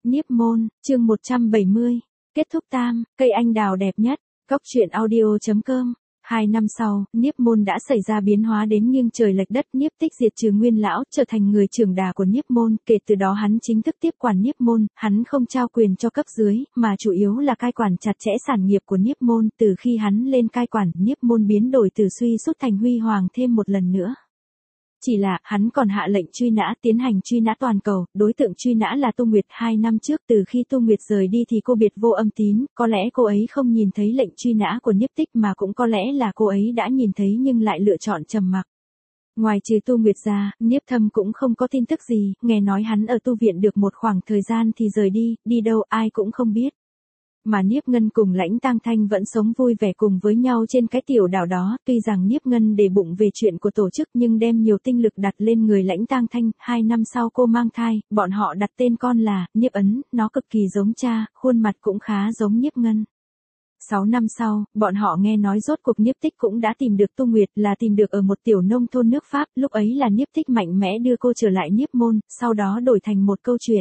Niếp môn, chương 170. Kết thúc tam, cây anh đào đẹp nhất. Cốc truyện audio.com. 2 năm sau, Niếp môn đã xảy ra biến hóa đến nghiêng trời lệch đất. Niếp Tích diệt trừ Nguyên lão, trở thành người trưởng đà của Niếp môn. Kể từ đó hắn chính thức tiếp quản Niếp môn, hắn không trao quyền cho cấp dưới, mà chủ yếu là cai quản chặt chẽ sản nghiệp của Niếp môn. Từ khi hắn lên cai quản, Niếp môn biến đổi từ suy sút thành huy hoàng thêm một lần nữa. Chỉ là, hắn còn hạ lệnh truy nã, tiến hành truy nã toàn cầu, đối tượng truy nã là Tu Nguyệt. 2 năm trước, từ khi Tu Nguyệt rời đi thì cô biệt vô âm tín, có lẽ cô ấy không nhìn thấy lệnh truy nã của Niếp Tích, mà cũng có lẽ là cô ấy đã nhìn thấy nhưng lại lựa chọn trầm mặc. Ngoài trừ Tu Nguyệt ra, Niếp Thâm cũng không có tin tức gì, nghe nói hắn ở tu viện được một khoảng thời gian thì rời đi đâu ai cũng không biết. Mà Niếp Ngân cùng Lãnh Tang Thanh vẫn sống vui vẻ cùng với nhau trên cái tiểu đảo đó, tuy rằng Niếp Ngân để bụng về chuyện của tổ chức nhưng đem nhiều tinh lực đặt lên người Lãnh Tang Thanh. 2 năm sau cô mang thai, bọn họ đặt tên con là Niếp Ấn, nó cực kỳ giống cha, khuôn mặt cũng khá giống Niếp Ngân. 6 năm sau, bọn họ nghe nói rốt cuộc Niếp Tích cũng đã tìm được Tu Nguyệt, là tìm được ở một tiểu nông thôn nước Pháp, lúc ấy là Niếp Tích mạnh mẽ đưa cô trở lại Niếp môn, sau đó đổi thành một câu chuyện.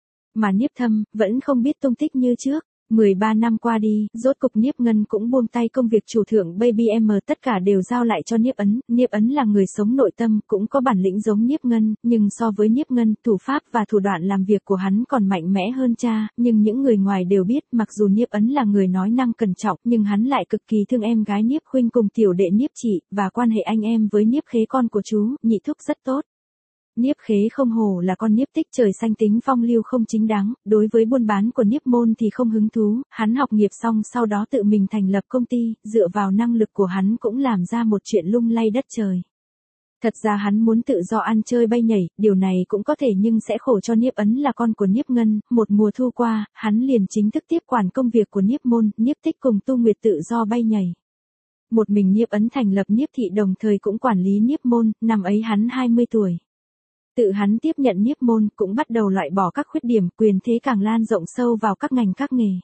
Mà Niếp Thâm, vẫn không biết tung tích như trước. 13 năm qua đi, rốt cục Niếp Ngân cũng buông tay công việc chủ thượng Baby M, tất cả đều giao lại cho Niếp Ấn. Niếp Ấn là người sống nội tâm, cũng có bản lĩnh giống Niếp Ngân, nhưng so với Niếp Ngân, thủ pháp và thủ đoạn làm việc của hắn còn mạnh mẽ hơn cha, nhưng những người ngoài đều biết, mặc dù Niếp Ấn là người nói năng cẩn trọng, nhưng hắn lại cực kỳ thương em gái Niếp Khuynh cùng tiểu đệ Niếp Chị, và quan hệ anh em với Niếp Khế con của chú, Nhị Thúc rất tốt. Niếp Khế không hổ là con Niếp Tích, trời xanh tính phong lưu không chính đáng, đối với buôn bán của Niếp môn thì không hứng thú, hắn học nghiệp xong sau đó tự mình thành lập công ty, dựa vào năng lực của hắn cũng làm ra một chuyện lung lay đất trời. Thật ra hắn muốn tự do ăn chơi bay nhảy, điều này cũng có thể nhưng sẽ khổ cho Niếp Ấn là con của Niếp Ngân. Một mùa thu qua, hắn liền chính thức tiếp quản công việc của Niếp môn, Niếp Tích cùng Tu Nguyệt tự do bay nhảy. Một mình Niếp Ấn thành lập Niếp thị, đồng thời cũng quản lý Niếp môn, năm ấy hắn 20 tuổi. Tự hắn tiếp nhận Niếp môn, cũng bắt đầu loại bỏ các khuyết điểm, quyền thế càng lan rộng sâu vào các ngành các nghề.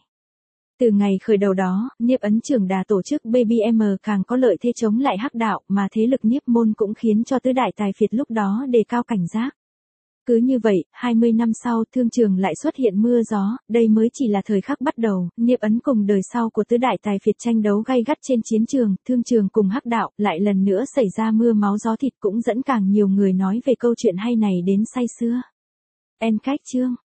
Từ ngày khởi đầu đó, Niếp Ấn trưởng đà tổ chức Baby M càng có lợi thế chống lại hắc đạo, mà thế lực Niếp môn cũng khiến cho tứ đại tài phiệt lúc đó đề cao cảnh giác. Cứ như vậy, 20 năm sau, thương trường lại xuất hiện mưa gió, đây mới chỉ là thời khắc bắt đầu. Niếp Ấn cùng đời sau của tứ đại tài phiệt tranh đấu gay gắt trên chiến trường, thương trường cùng hắc đạo, lại lần nữa xảy ra mưa máu gió thịt, cũng dẫn càng nhiều người nói về câu chuyện hay này đến say sưa. End cách chương.